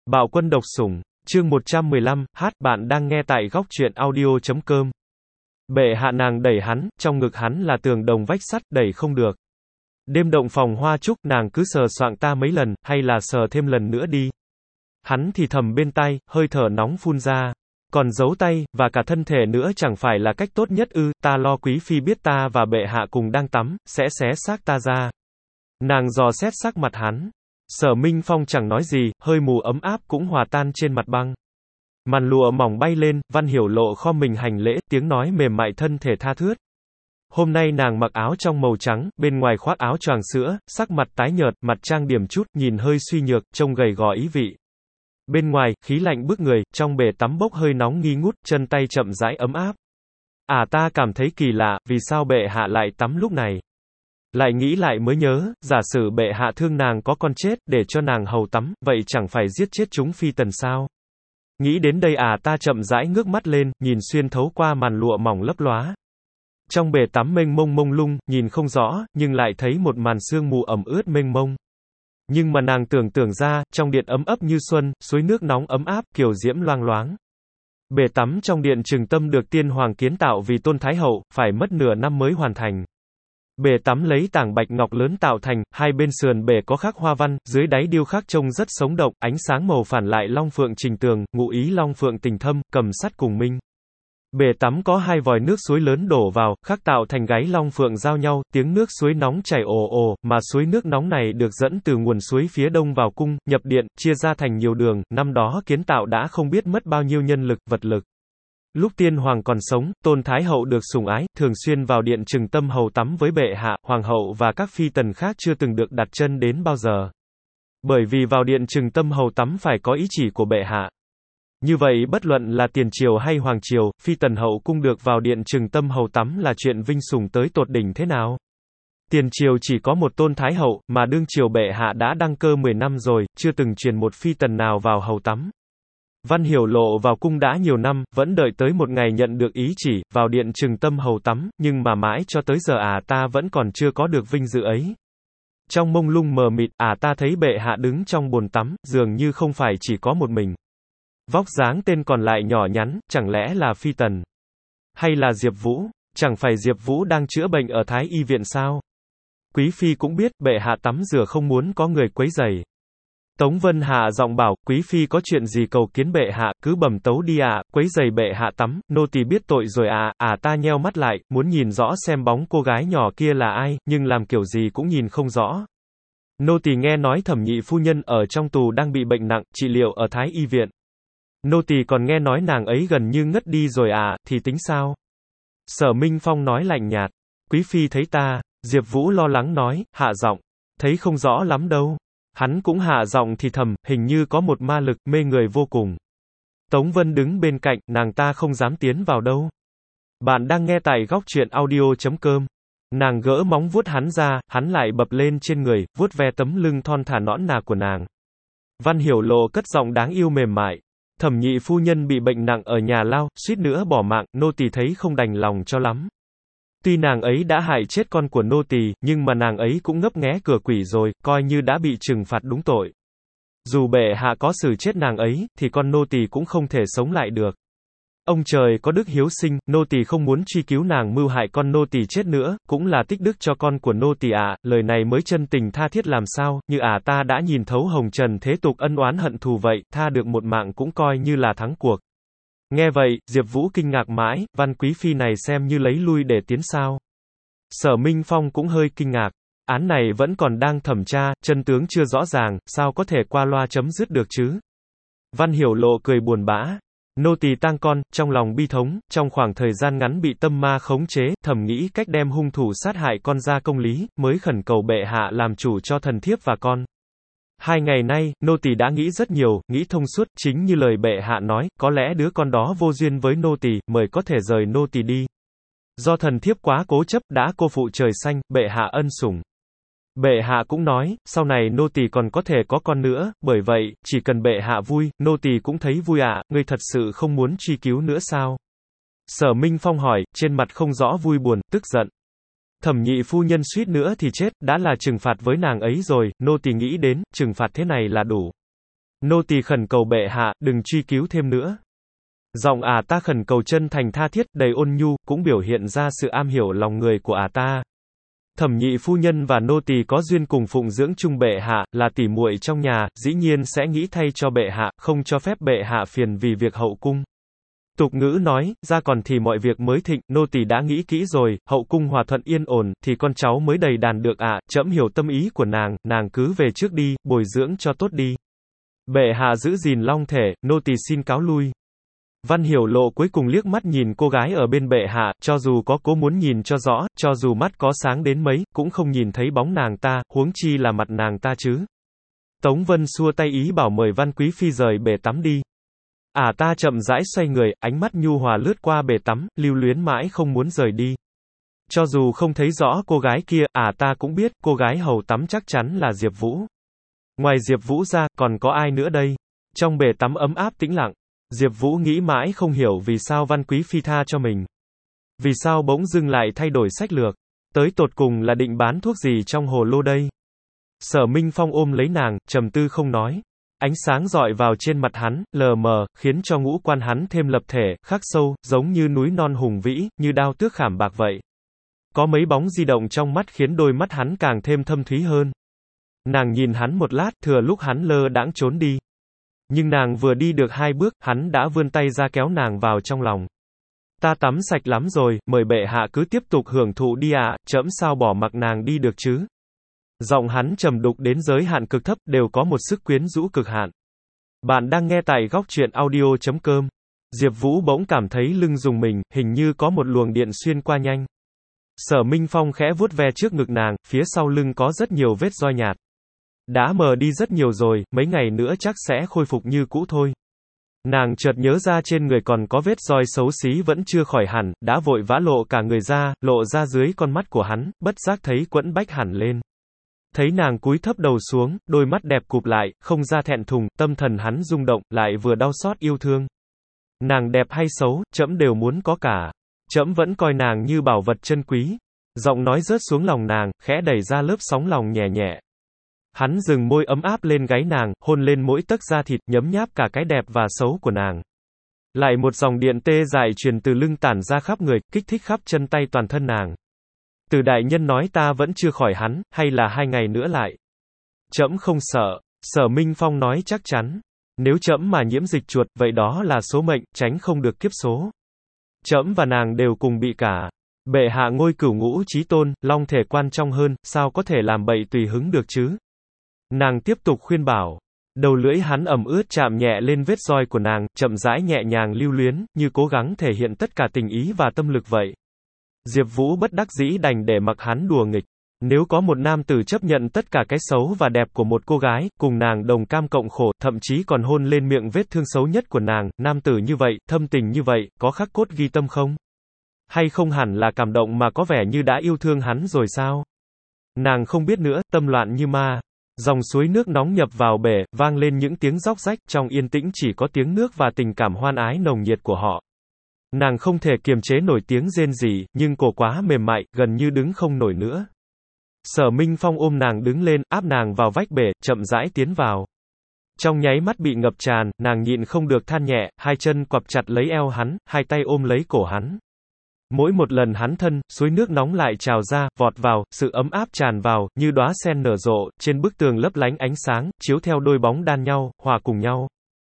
Bạo quân độc sủng, chương 115, bạn đang nghe tại góc truyện audio.com. Bệ hạ nàng đẩy hắn, trong ngực hắn là tường đồng vách sắt, đẩy không được. Đêm động phòng hoa trúc, nàng cứ sờ soạng ta mấy lần, hay là sờ thêm lần nữa đi. Hắn thì thầm bên tai, hơi thở nóng phun ra. Còn giấu tay, và cả thân thể nữa chẳng phải là cách tốt nhất ư, ta lo quý phi biết ta và bệ hạ cùng đang tắm, sẽ xé xác ta ra. Nàng dò xét sắc mặt hắn. Sở Minh Phong chẳng nói gì, hơi mù ấm áp cũng hòa tan trên mặt băng. Màn lụa mỏng bay lên, Văn Hiểu Lộ khom mình hành lễ, tiếng nói mềm mại thân thể tha thướt. Hôm nay nàng mặc áo trong màu trắng, bên ngoài khoác áo choàng sữa, sắc mặt tái nhợt, mặt trang điểm chút, nhìn hơi suy nhược, trông gầy gò ý vị. Bên ngoài, khí lạnh bức người, trong bể tắm bốc hơi nóng nghi ngút, chân tay chậm rãi ấm áp. Ta cảm thấy kỳ lạ, vì sao bệ hạ lại tắm lúc này? Lại nghĩ lại mới nhớ, giả sử bệ hạ thương nàng có con chết, để cho nàng hầu tắm, vậy chẳng phải giết chết chúng phi tần sao? Nghĩ đến đây ta chậm rãi ngước mắt lên, nhìn xuyên thấu qua màn lụa mỏng lấp lóa. Trong bể tắm mênh mông mông lung, nhìn không rõ, nhưng lại thấy một màn sương mù ẩm ướt mênh mông. Nhưng mà nàng tưởng ra, trong điện ấm ấp như xuân, suối nước nóng ấm áp, kiều diễm loang loáng. Bể tắm trong điện Trừng Tâm được tiên hoàng kiến tạo vì Tôn Thái Hậu, phải mất nửa năm mới hoàn thành. Bể tắm lấy tảng bạch ngọc lớn tạo thành, hai bên sườn bể có khắc hoa văn, dưới đáy điêu khắc trông rất sống động, ánh sáng màu phản lại long phượng trình tường, ngụ ý long phượng tình thâm, cầm sắt cùng minh. Bể tắm có hai vòi nước suối lớn đổ vào, khắc tạo thành gáy long phượng giao nhau, tiếng nước suối nóng chảy ồ ồ, mà suối nước nóng này được dẫn từ nguồn suối phía đông vào cung, nhập điện, chia ra thành nhiều đường, năm đó kiến tạo đã không biết mất bao nhiêu nhân lực, vật lực. Lúc tiên hoàng còn sống, Tôn Thái Hậu được sủng ái, thường xuyên vào điện Trừng Tâm hầu tắm với bệ hạ, hoàng hậu và các phi tần khác chưa từng được đặt chân đến bao giờ. Bởi vì vào điện Trừng Tâm hầu tắm phải có ý chỉ của bệ hạ. Như vậy bất luận là tiền triều hay hoàng triều, phi tần hậu cung được vào điện Trừng Tâm hầu tắm là chuyện vinh sủng tới tột đỉnh thế nào? Tiền triều chỉ có một Tôn Thái Hậu, mà đương triều bệ hạ đã đăng cơ 10 năm rồi, chưa từng truyền một phi tần nào vào hầu tắm. Văn Hiểu Lộ vào cung đã nhiều năm, vẫn đợi tới một ngày nhận được ý chỉ, vào điện Trừng Tâm hầu tắm, nhưng mà mãi cho tới giờ ta vẫn còn chưa có được vinh dự ấy. Trong mông lung mờ mịt, ta thấy bệ hạ đứng trong bồn tắm, dường như không phải chỉ có một mình. Vóc dáng tên còn lại nhỏ nhắn, chẳng lẽ là phi tần? Hay là Diệp Vũ? Chẳng phải Diệp Vũ đang chữa bệnh ở Thái Y viện sao? Quý phi cũng biết, bệ hạ tắm rửa không muốn có người quấy rầy. Tống Vân hạ giọng bảo, quý phi có chuyện gì cầu kiến bệ hạ, cứ bẩm tấu đi quấy giày bệ hạ tắm, nô tỳ biết tội rồi ta nheo mắt lại, muốn nhìn rõ xem bóng cô gái nhỏ kia là ai, nhưng làm kiểu gì cũng nhìn không rõ. Nô tỳ nghe nói Thẩm nhị phu nhân ở trong tù đang bị bệnh nặng, trị liệu ở Thái Y viện. Nô tỳ còn nghe nói nàng ấy gần như ngất đi rồi thì tính sao? Sở Minh Phong nói lạnh nhạt, quý phi thấy ta, Diệp Vũ lo lắng nói, hạ giọng, thấy không rõ lắm đâu. Hắn cũng hạ giọng thì thầm, hình như có một ma lực, mê người vô cùng. Tống Vân đứng bên cạnh, nàng ta không dám tiến vào đâu. Bạn đang nghe tại góc truyện audio.com. Nàng gỡ móng vuốt hắn ra, hắn lại bập lên trên người, vuốt ve tấm lưng thon thả nõn nà của nàng. Văn Hiểu Lộ cất giọng đáng yêu mềm mại. Thẩm nhị phu nhân bị bệnh nặng ở nhà lao, suýt nữa bỏ mạng, nô tỳ thấy không đành lòng cho lắm. Tuy nàng ấy đã hại chết con của nô tỳ, nhưng mà nàng ấy cũng ngấp nghé cửa quỷ rồi, coi như đã bị trừng phạt đúng tội. Dù bệ hạ có xử chết nàng ấy, thì con nô tỳ cũng không thể sống lại được. Ông trời có đức hiếu sinh, nô tỳ không muốn truy cứu nàng mưu hại con nô tỳ chết nữa, cũng là tích đức cho con của nô tỳ lời này mới chân tình tha thiết làm sao, như ta đã nhìn thấu hồng trần thế tục ân oán hận thù vậy, tha được một mạng cũng coi như là thắng cuộc. Nghe vậy, Diệp Vũ kinh ngạc mãi, Văn quý phi này xem như lấy lui để tiến sao. Sở Minh Phong cũng hơi kinh ngạc, án này vẫn còn đang thẩm tra, chân tướng chưa rõ ràng, sao có thể qua loa chấm dứt được chứ? Văn Hiểu Lộ cười buồn bã, nô tỳ tang con, trong lòng bi thống, trong khoảng thời gian ngắn bị tâm ma khống chế, thầm nghĩ cách đem hung thủ sát hại con ra công lý, mới khẩn cầu bệ hạ làm chủ cho thần thiếp và con. 2 ngày nay, nô tỳ đã nghĩ rất nhiều, nghĩ thông suốt, chính như lời bệ hạ nói, có lẽ đứa con đó vô duyên với nô tỳ, mời có thể rời nô tỳ đi. Do thần thiếp quá cố chấp, đã cô phụ trời xanh, bệ hạ ân sủng. Bệ hạ cũng nói, sau này nô tỳ còn có thể có con nữa, bởi vậy, chỉ cần bệ hạ vui, nô tỳ cũng thấy vui ngươi thật sự không muốn truy cứu nữa sao? Sở Minh Phong hỏi, trên mặt không rõ vui buồn, tức giận. Thẩm nhị phu nhân suýt nữa thì chết, đã là trừng phạt với nàng ấy rồi, nô tỳ nghĩ đến, trừng phạt thế này là đủ. Nô tỳ khẩn cầu bệ hạ, đừng truy cứu thêm nữa. Giọng ta khẩn cầu chân thành tha thiết, đầy ôn nhu, cũng biểu hiện ra sự am hiểu lòng người của ta. Thẩm nhị phu nhân và nô tỳ có duyên cùng phụng dưỡng chung bệ hạ, là tỉ muội trong nhà, dĩ nhiên sẽ nghĩ thay cho bệ hạ, không cho phép bệ hạ phiền vì việc hậu cung. Tục ngữ nói, ra còn thì mọi việc mới thịnh, nô tỳ đã nghĩ kỹ rồi, hậu cung hòa thuận yên ổn, thì con cháu mới đầy đàn được trẫm hiểu tâm ý của nàng cứ về trước đi, bồi dưỡng cho tốt đi. Bệ hạ giữ gìn long thể, nô tỳ xin cáo lui. Văn Hiểu Lộ cuối cùng liếc mắt nhìn cô gái ở bên bệ hạ, cho dù có cố muốn nhìn cho rõ, cho dù mắt có sáng đến mấy, cũng không nhìn thấy bóng nàng ta, huống chi là mặt nàng ta chứ. Tống Vân xua tay ý bảo mời Văn Quý Phi rời bể tắm đi. Ta chậm rãi xoay người, ánh mắt nhu hòa lướt qua bể tắm, lưu luyến mãi không muốn rời đi. Cho dù không thấy rõ cô gái kia, ta cũng biết, cô gái hầu tắm chắc chắn là Diệp Vũ. Ngoài Diệp Vũ ra, còn có ai nữa đây? Trong bể tắm ấm áp tĩnh lặng, Diệp Vũ nghĩ mãi không hiểu vì sao Văn Quý Phi tha cho mình. Vì sao bỗng dưng lại thay đổi sách lược? Tới tột cùng là định bán thuốc gì trong hồ lô đây? Sở Minh Phong ôm lấy nàng, trầm tư không nói. Ánh sáng rọi vào trên mặt hắn, lờ mờ, khiến cho ngũ quan hắn thêm lập thể, khắc sâu, giống như núi non hùng vĩ, như đao tước khảm bạc vậy. Có mấy bóng di động trong mắt khiến đôi mắt hắn càng thêm thâm thúy hơn. Nàng nhìn hắn một lát, thừa lúc hắn lơ đãng trốn đi. Nhưng nàng vừa đi được 2 bước, hắn đã vươn tay ra kéo nàng vào trong lòng. Ta tắm sạch lắm rồi, mời bệ hạ cứ tiếp tục hưởng thụ đi trẫm sao bỏ mặc nàng đi được chứ. Giọng hắn trầm đục đến giới hạn cực thấp, đều có một sức quyến rũ cực hạn. Bạn đang nghe tại góc truyện audio.com. Diệp Vũ bỗng cảm thấy lưng rùng mình, hình như có một luồng điện xuyên qua nhanh. Sở Minh Phong khẽ vuốt ve trước ngực nàng, phía sau lưng có rất nhiều vết roi nhạt. Đã mờ đi rất nhiều rồi, mấy ngày nữa chắc sẽ khôi phục như cũ thôi. Nàng chợt nhớ ra trên người còn có vết roi xấu xí vẫn chưa khỏi hẳn, đã vội vã lộ cả người ra, lộ ra dưới con mắt của hắn, bất giác thấy quẫn bách hẳn lên. Thấy nàng cúi thấp đầu xuống, đôi mắt đẹp cụp lại, không ra thẹn thùng, tâm thần hắn rung động, lại vừa đau xót yêu thương. Nàng đẹp hay xấu, trẫm đều muốn có cả. Trẫm vẫn coi nàng như bảo vật chân quý. Giọng nói rớt xuống lòng nàng, khẽ đẩy ra lớp sóng lòng nhẹ nhẹ. Hắn dừng môi ấm áp lên gáy nàng, hôn lên mỗi tấc da thịt, nhấm nháp cả cái đẹp và xấu của nàng. Lại một dòng điện tê dại truyền từ lưng tản ra khắp người, kích thích khắp chân tay toàn thân nàng. Từ đại nhân nói ta vẫn chưa khỏi hắn, hay là 2 ngày nữa lại? Trẫm không sợ. Sở Minh Phong nói chắc chắn. Nếu trẫm mà nhiễm dịch chuột, vậy đó là số mệnh, tránh không được kiếp số. Trẫm và nàng đều cùng bị cả. Bệ hạ ngôi cửu ngũ chí tôn, long thể quan trọng hơn, sao có thể làm bậy tùy hứng được chứ? Nàng tiếp tục khuyên bảo. Đầu lưỡi hắn ẩm ướt chạm nhẹ lên vết roi của nàng, chậm rãi nhẹ nhàng lưu luyến, như cố gắng thể hiện tất cả tình ý và tâm lực vậy. Diệp Vũ bất đắc dĩ đành để mặc hắn đùa nghịch. Nếu có một nam tử chấp nhận tất cả cái xấu và đẹp của một cô gái, cùng nàng đồng cam cộng khổ, thậm chí còn hôn lên miệng vết thương xấu nhất của nàng, nam tử như vậy, thâm tình như vậy, có khắc cốt ghi tâm không? Hay không hẳn là cảm động mà có vẻ như đã yêu thương hắn rồi sao? Nàng không biết nữa, tâm loạn như ma. Dòng suối nước nóng nhập vào bể, vang lên những tiếng róc rách, trong yên tĩnh chỉ có tiếng nước và tình cảm hoan ái nồng nhiệt của họ. Nàng không thể kiềm chế nổi tiếng rên rỉ, nhưng cổ quá mềm mại, gần như đứng không nổi nữa. Sở Minh Phong ôm nàng đứng lên, áp nàng vào vách bể, chậm rãi tiến vào. Trong nháy mắt bị ngập tràn, nàng nhịn không được than nhẹ, hai chân quặp chặt lấy eo hắn, hai tay ôm lấy cổ hắn. Mỗi một lần hắn thân, suối nước nóng lại trào ra, vọt vào, sự ấm áp tràn vào, như đóa sen nở rộ, trên bức tường lấp lánh ánh sáng, chiếu theo đôi bóng đan nhau, hòa cùng nhau.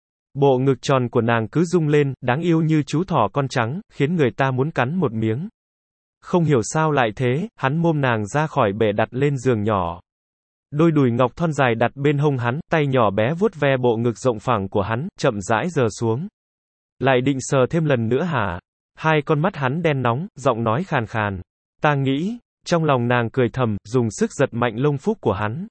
Bộ ngực tròn của nàng cứ rung lên, đáng yêu như chú thỏ con trắng, khiến người ta muốn cắn một miếng. Không hiểu sao lại thế, hắn môm nàng ra khỏi bể đặt lên giường nhỏ. Đôi đùi ngọc thon dài đặt bên hông hắn, tay nhỏ bé vuốt ve bộ ngực rộng phẳng của hắn, chậm rãi giơ xuống. Lại định sờ thêm lần nữa hả? Hai con mắt hắn đen nóng, giọng nói khàn khàn. Ta nghĩ, trong lòng nàng cười thầm, dùng sức giật mạnh lông phúc của hắn.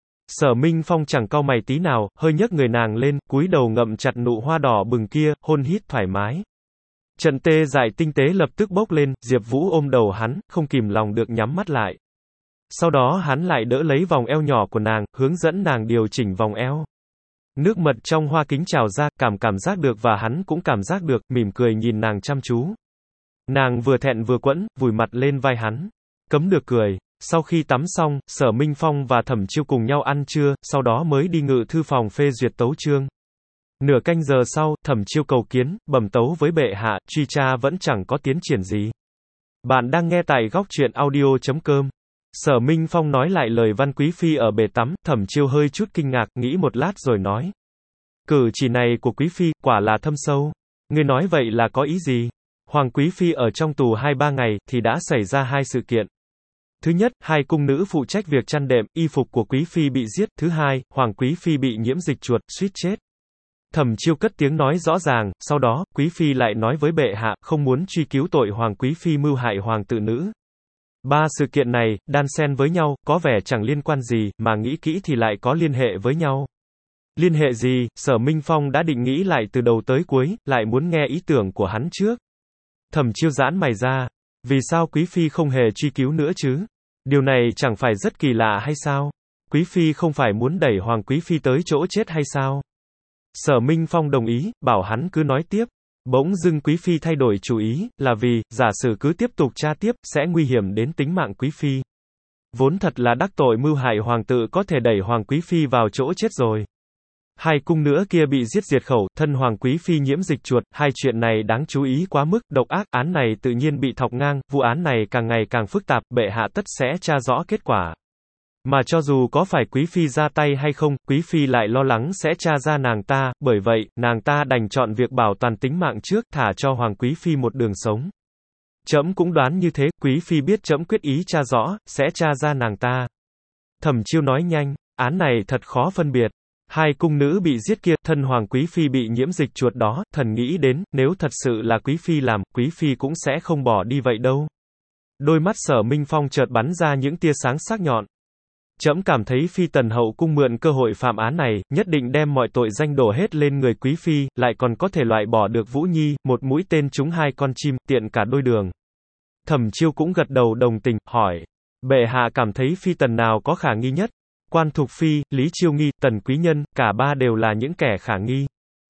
Sở Minh Phong chẳng cau mày tí nào, hơi nhấc người nàng lên, cúi đầu ngậm chặt nụ hoa đỏ bừng kia, hôn hít thoải mái. Trận tê dại tinh tế lập tức bốc lên, Diệp Vũ ôm đầu hắn, không kìm lòng được nhắm mắt lại. Sau đó hắn lại đỡ lấy vòng eo nhỏ của nàng, hướng dẫn nàng điều chỉnh vòng eo. Nước mật trong hoa kính trào ra, cảm giác được và hắn cũng cảm giác được, mỉm cười nhìn nàng chăm chú. Nàng vừa thẹn vừa quẫn, vùi mặt lên vai hắn. Cấm được cười. Sau khi tắm xong, Sở Minh Phong và Thẩm Chiêu cùng nhau ăn trưa, sau đó mới đi ngự thư phòng phê duyệt tấu chương. Nửa canh giờ sau, Thẩm Chiêu cầu kiến, bẩm tấu với bệ hạ, truy tra vẫn chẳng có tiến triển gì. Bạn đang nghe tại góc truyện audio.com. Sở Minh Phong nói lại lời Văn Quý Phi ở bể tắm, Thẩm Chiêu hơi chút kinh ngạc, nghĩ một lát rồi nói. Cử chỉ này của Quý Phi, quả là thâm sâu. Ngươi nói vậy là có ý gì? Hoàng Quý Phi ở trong tù 2-3 ngày, thì đã xảy ra hai sự kiện. Thứ nhất, hai cung nữ phụ trách việc chăn đệm, y phục của Quý Phi bị giết. Thứ hai, Hoàng Quý Phi bị nhiễm dịch chuột, suýt chết. Thẩm Chiêu cất tiếng nói rõ ràng, sau đó, Quý Phi lại nói với bệ hạ, không muốn truy cứu tội Hoàng Quý Phi mưu hại hoàng tự nữ. Ba sự kiện này, đan xen với nhau, có vẻ chẳng liên quan gì, mà nghĩ kỹ thì lại có liên hệ với nhau. Liên hệ gì? Sở Minh Phong đã định nghĩ lại từ đầu tới cuối, lại muốn nghe ý tưởng của hắn trước. Thẩm Chiêu giãn mày ra. Vì sao Quý Phi không hề truy cứu nữa chứ? Điều này chẳng phải rất kỳ lạ hay sao? Quý Phi không phải muốn đẩy Hoàng Quý Phi tới chỗ chết hay sao? Sở Minh Phong đồng ý, bảo hắn cứ nói tiếp. Bỗng dưng Quý Phi thay đổi chủ ý, là vì, giả sử cứ tiếp tục tra tiếp, sẽ nguy hiểm đến tính mạng Quý Phi. Vốn thật là đắc tội mưu hại hoàng tự có thể đẩy Hoàng Quý Phi vào chỗ chết rồi. Hai cung nữa kia bị giết diệt khẩu, thân Hoàng Quý Phi nhiễm dịch chuột, hai chuyện này đáng chú ý quá mức, độc ác, án này tự nhiên bị thọc ngang, vụ án này càng ngày càng phức tạp, bệ hạ tất sẽ tra rõ kết quả. Mà cho dù có phải Quý Phi ra tay hay không, Quý Phi lại lo lắng sẽ tra ra nàng ta, bởi vậy, nàng ta đành chọn việc bảo toàn tính mạng trước, thả cho Hoàng Quý Phi một đường sống. Trẫm cũng đoán như thế, Quý Phi biết trẫm quyết ý tra rõ, sẽ tra ra nàng ta. Thẩm Chiêu nói nhanh, án này thật khó phân biệt. Hai cung nữ bị giết kia, thân Hoàng Quý Phi bị nhiễm dịch chuột đó, thần nghĩ đến, nếu thật sự là Quý Phi làm, Quý Phi cũng sẽ không bỏ đi vậy đâu. Đôi mắt Sở Minh Phong chợt bắn ra những tia sáng sắc nhọn. Trẫm cảm thấy Phi Tần hậu cung mượn cơ hội phạm án này, nhất định đem mọi tội danh đổ hết lên người Quý Phi, lại còn có thể loại bỏ được Vũ Nhi, một mũi tên trúng hai con chim, tiện cả đôi đường. Thẩm Chiêu cũng gật đầu đồng tình, hỏi. Bệ hạ cảm thấy Phi Tần nào có khả nghi nhất? Quan Thục Phi, Lý Chiêu Nghi, Tần Quý Nhân, cả ba đều là những kẻ khả nghi.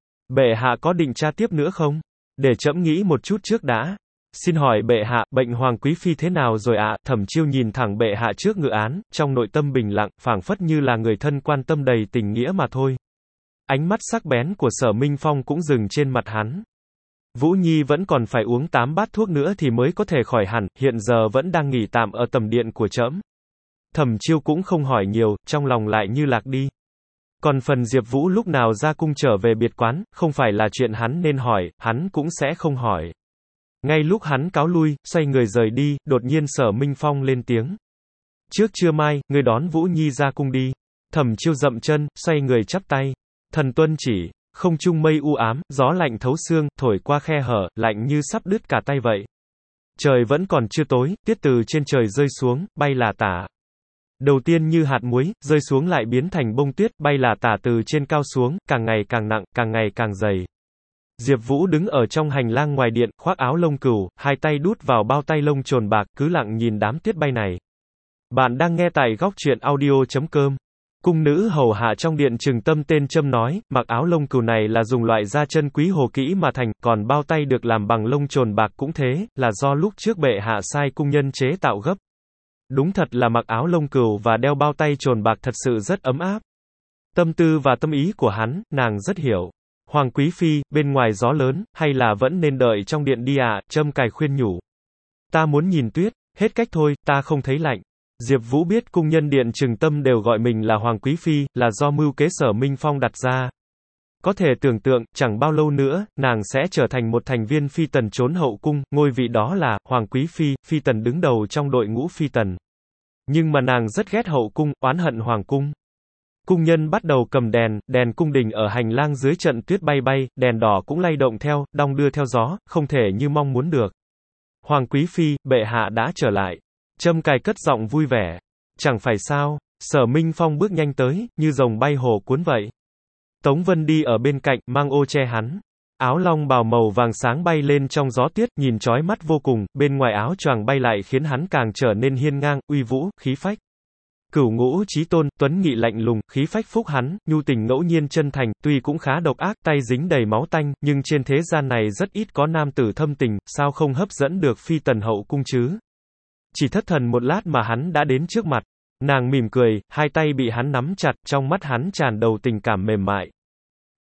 Bệ hạ có định tra tiếp nữa không? Để trẫm nghĩ một chút trước đã. Xin hỏi bệ hạ, bệnh Hoàng Quý Phi thế nào rồi ạ? Thẩm Chiêu nhìn thẳng bệ hạ trước ngự án, trong nội tâm bình lặng, phảng phất như là người thân quan tâm đầy tình nghĩa mà thôi. Ánh mắt sắc bén của Sở Minh Phong cũng dừng trên mặt hắn. Vũ Nhi vẫn còn phải uống 8 bát thuốc nữa thì mới có thể khỏi hẳn, hiện giờ vẫn đang nghỉ tạm ở tầm điện của trẫm. Thẩm Chiêu cũng không hỏi nhiều, trong lòng lại như lạc đi. Còn phần Diệp Vũ lúc nào ra cung trở về biệt quán, không phải là chuyện hắn nên hỏi, hắn cũng sẽ không hỏi. Ngay lúc hắn cáo lui, xoay người rời đi, đột nhiên Sở Minh Phong lên tiếng. Trước trưa mai, ngươi đón Vũ Nhi ra cung đi. Thẩm Chiêu dậm chân, xoay người chắp tay. Thần tuân chỉ. Không trung mây u ám, gió lạnh thấu xương, thổi qua khe hở, lạnh như sắp đứt cả tay vậy. Trời vẫn còn chưa tối, tiết từ trên trời rơi xuống, bay là tả. Đầu tiên như hạt muối, rơi xuống lại biến thành bông tuyết, bay là tả từ trên cao xuống, càng ngày càng nặng, càng ngày càng dày. Diệp Vũ đứng ở trong hành lang ngoài điện, khoác áo lông cừu, hai tay đút vào bao tay lông trồn bạc, cứ lặng nhìn đám tuyết bay này. Bạn đang nghe tại góc truyện audio.com. Cung nữ hầu hạ trong điện Trừng Tâm tên châm nói, mặc áo lông cừu này là dùng loại da chân quý hồ kỹ mà thành, còn bao tay được làm bằng lông trồn bạc cũng thế, là do lúc trước bệ hạ sai cung nhân chế tạo gấp. Đúng thật là mặc áo lông cừu và đeo bao tay trồn bạc thật sự rất ấm áp. Tâm tư và tâm ý của hắn, nàng rất hiểu. Hoàng Quý Phi, bên ngoài gió lớn, hay là vẫn nên đợi trong điện đi ạ? Trâm cài khuyên nhủ. Ta muốn nhìn tuyết, hết cách thôi, ta không thấy lạnh. Diệp Vũ biết cung nhân điện Trừng Tâm đều gọi mình là Hoàng Quý Phi, là do mưu kế Sở Minh Phong đặt ra. Có thể tưởng tượng, chẳng bao lâu nữa, nàng sẽ trở thành một thành viên Phi Tần trốn hậu cung, ngôi vị đó là, Hoàng Quý Phi, Phi Tần đứng đầu trong đội ngũ Phi Tần. Nhưng mà nàng rất ghét hậu cung, oán hận Hoàng cung. Cung nhân bắt đầu cầm đèn cung đình ở hành lang dưới trận tuyết bay bay, đèn đỏ cũng lay động theo, đong đưa theo gió, không thể như mong muốn được. Hoàng Quý Phi, bệ hạ đã trở lại. Trâm cài cất giọng vui vẻ. Chẳng phải sao, Sở Minh Phong bước nhanh tới, như rồng bay hồ cuốn vậy. Tống Vân đi ở bên cạnh, mang ô che hắn. Áo long bào màu vàng sáng bay lên trong gió tuyết, nhìn chói mắt vô cùng, bên ngoài áo choàng bay lại khiến hắn càng trở nên hiên ngang, uy vũ, khí phách. Cửu ngũ chí tôn, tuấn nghị lạnh lùng, khí phách phúc hắn, nhu tình ngẫu nhiên chân thành, tuy cũng khá độc ác, tay dính đầy máu tanh, nhưng trên thế gian này rất ít có nam tử thâm tình, sao không hấp dẫn được Phi Tần hậu cung chứ? Chỉ thất thần một lát mà hắn đã đến trước mặt. Nàng mỉm cười, hai tay bị hắn nắm chặt, trong mắt hắn tràn đầy tình cảm mềm mại.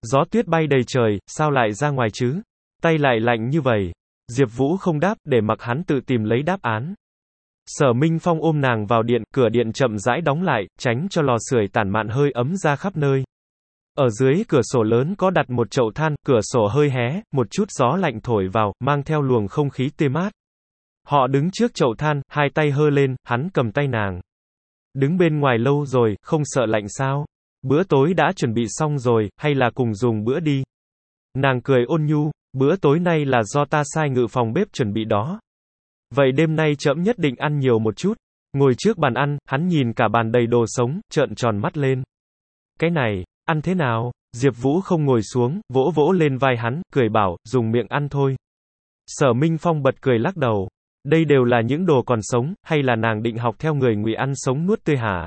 Gió tuyết bay đầy trời, sao lại ra ngoài chứ? Tay lại lạnh như vậy. Diệp Vũ không đáp, để mặc hắn tự tìm lấy đáp án. Sở Minh Phong ôm nàng vào điện, cửa điện chậm rãi đóng lại, tránh cho lò sưởi tản mạn hơi ấm ra khắp nơi. Ở dưới cửa sổ lớn có đặt một chậu than, cửa sổ hơi hé, một chút gió lạnh thổi vào, mang theo luồng không khí tê mát. Họ đứng trước chậu than, hai tay hơ lên, hắn cầm tay nàng. Đứng bên ngoài lâu rồi, không sợ lạnh sao? Bữa tối đã chuẩn bị xong rồi, hay là cùng dùng bữa đi? Nàng cười ôn nhu, bữa tối nay là do ta sai ngự phòng bếp chuẩn bị đó. Vậy đêm nay trẫm nhất định ăn nhiều một chút. Ngồi trước bàn ăn, hắn nhìn cả bàn đầy đồ sống, trợn tròn mắt lên. Cái này, ăn thế nào? Diệp Vũ không ngồi xuống, vỗ vỗ lên vai hắn, cười bảo, dùng miệng ăn thôi. Sở Minh Phong bật cười lắc đầu. Đây đều là những đồ còn sống, hay là nàng định học theo người Ngụy ăn sống nuốt tươi hả?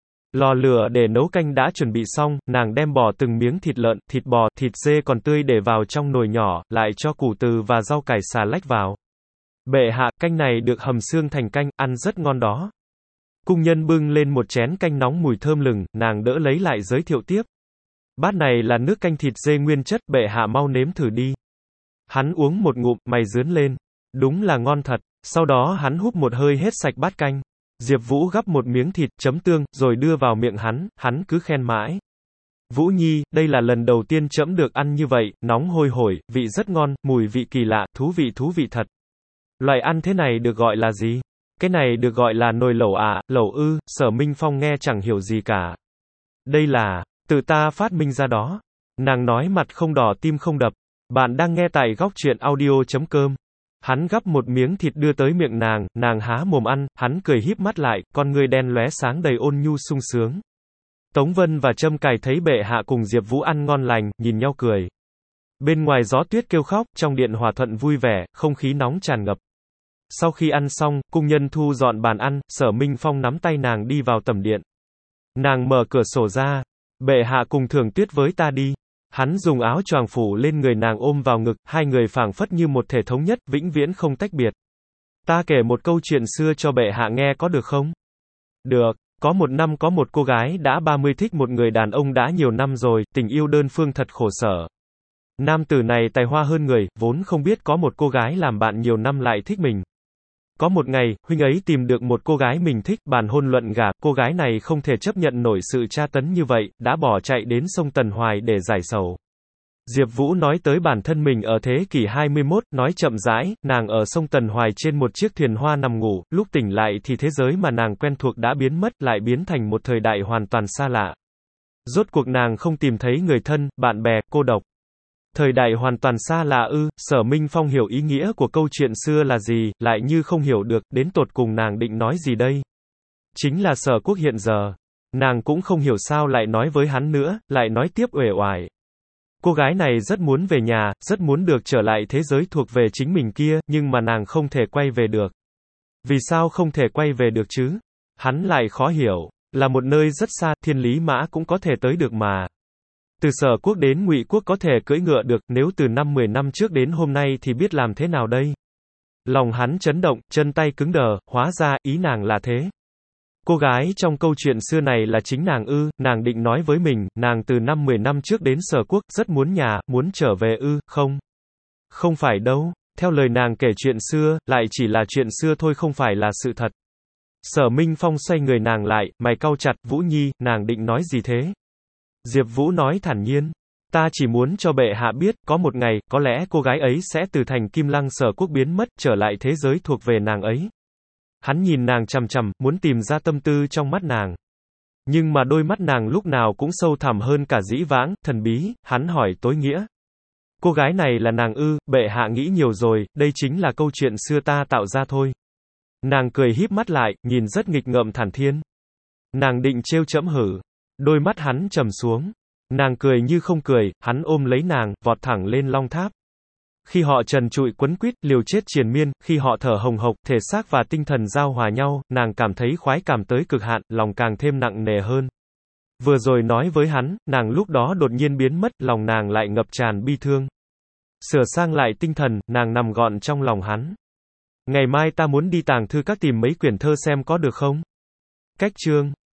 Lò lửa để nấu canh đã chuẩn bị xong, nàng đem bỏ từng miếng thịt lợn, thịt bò, thịt dê còn tươi để vào trong nồi nhỏ, lại cho củ từ và rau cải xà lách vào. Bệ hạ, canh này được hầm xương thành canh, ăn rất ngon đó. Cung nhân bưng lên một chén canh nóng mùi thơm lừng, nàng đỡ lấy lại giới thiệu tiếp. Bát này là nước canh thịt dê nguyên chất, bệ hạ mau nếm thử đi. Hắn uống một ngụm, mày rướn lên. Đúng là ngon thật. Sau đó hắn húp một hơi hết sạch bát canh. Diệp Vũ gắp một miếng thịt, chấm tương, rồi đưa vào miệng hắn cứ khen mãi. Vũ Nhi, đây là lần đầu tiên trẫm được ăn như vậy, nóng hôi hổi, vị rất ngon, mùi vị kỳ lạ, thú vị thật. Loại ăn thế này được gọi là gì? Cái này được gọi là nồi lẩu à, lẩu ư? Sở Minh Phong nghe chẳng hiểu gì cả. Đây là, tự ta phát minh ra đó. Nàng nói mặt không đỏ tim không đập. Bạn đang nghe tại góc truyện audio.com. Hắn gắp một miếng thịt đưa tới miệng nàng há mồm ăn, hắn cười híp mắt lại, con ngươi đen lóe sáng đầy ôn nhu sung sướng. Tống Vân và Trâm Cài thấy bệ hạ cùng Diệp Vũ ăn ngon lành, nhìn nhau cười. Bên ngoài gió tuyết kêu khóc, trong điện hòa thuận vui vẻ, không khí nóng tràn ngập. Sau khi ăn xong, cung nhân thu dọn bàn ăn, Sở Minh Phong nắm tay nàng đi vào tầm điện. Nàng mở cửa sổ ra. Bệ hạ cùng thưởng tuyết với ta đi. Hắn dùng áo choàng phủ lên người nàng ôm vào ngực, hai người phảng phất như một thể thống nhất, vĩnh viễn không tách biệt. Ta kể một câu chuyện xưa cho bệ hạ nghe có được không? Được. Có một năm có một cô gái đã 30 thích một người đàn ông đã nhiều năm rồi, tình yêu đơn phương thật khổ sở. Nam tử này tài hoa hơn người, vốn không biết có một cô gái làm bạn nhiều năm lại thích mình. Có một ngày, huynh ấy tìm được một cô gái mình thích, bàn hôn luận gả, cô gái này không thể chấp nhận nổi sự tra tấn như vậy, đã bỏ chạy đến sông Tần Hoài để giải sầu. Diệp Vũ nói tới bản thân mình ở thế kỷ 21, nói chậm rãi, nàng ở sông Tần Hoài trên một chiếc thuyền hoa nằm ngủ, lúc tỉnh lại thì thế giới mà nàng quen thuộc đã biến mất, lại biến thành một thời đại hoàn toàn xa lạ. Rốt cuộc nàng không tìm thấy người thân, bạn bè, cô độc. Thời đại hoàn toàn xa lạ ư? Sở Minh Phong hiểu ý nghĩa của câu chuyện xưa là gì, lại như không hiểu được, đến tột cùng nàng định nói gì đây? Chính là Sở Quốc hiện giờ. Nàng cũng không hiểu sao lại nói với hắn nữa, lại nói tiếp uể oải. Cô gái này rất muốn về nhà, rất muốn được trở lại thế giới thuộc về chính mình kia, nhưng mà nàng không thể quay về được. Vì sao không thể quay về được chứ? Hắn lại khó hiểu, là một nơi rất xa, thiên lý mã cũng có thể tới được mà. Từ Sở Quốc đến Ngụy Quốc có thể cưỡi ngựa được, nếu từ 5-10 năm trước đến hôm nay thì biết làm thế nào đây? Lòng hắn chấn động, chân tay cứng đờ, hóa ra, ý nàng là thế. Cô gái trong câu chuyện xưa này là chính nàng ư? Nàng định nói với mình, nàng từ 5-10 năm trước đến Sở Quốc, rất muốn nhà, muốn trở về ư? Không. Không phải đâu. Theo lời nàng kể chuyện xưa, lại chỉ là chuyện xưa thôi, không phải là sự thật. Sở Minh Phong xoay người nàng lại, mày cau chặt, Vũ Nhi, nàng định nói gì thế? Diệp Vũ nói thản nhiên, ta chỉ muốn cho bệ hạ biết, có một ngày, có lẽ cô gái ấy sẽ từ thành Kim Lăng Sở Quốc biến mất, trở lại thế giới thuộc về nàng ấy. Hắn nhìn nàng chằm chằm, muốn tìm ra tâm tư trong mắt nàng. Nhưng mà đôi mắt nàng lúc nào cũng sâu thẳm hơn cả dĩ vãng, thần bí, hắn hỏi tối nghĩa. Cô gái này là nàng ư? Bệ hạ nghĩ nhiều rồi, đây chính là câu chuyện xưa ta tạo ra thôi. Nàng cười híp mắt lại, nhìn rất nghịch ngợm thản thiên. Nàng định trêu trẫm hử? Đôi mắt hắn trầm xuống. Nàng cười như không cười, hắn ôm lấy nàng, vọt thẳng lên long tháp. Khi họ trần trụi quấn quýt, liều chết triền miên, khi họ thở hồng hộc, thể xác và tinh thần giao hòa nhau, nàng cảm thấy khoái cảm tới cực hạn, lòng càng thêm nặng nề hơn. Vừa rồi nói với hắn, nàng lúc đó đột nhiên biến mất, lòng nàng lại ngập tràn bi thương. Sửa sang lại tinh thần, nàng nằm gọn trong lòng hắn. Ngày mai ta muốn đi tàng thư các tìm mấy quyển thơ xem có được không? Cách chương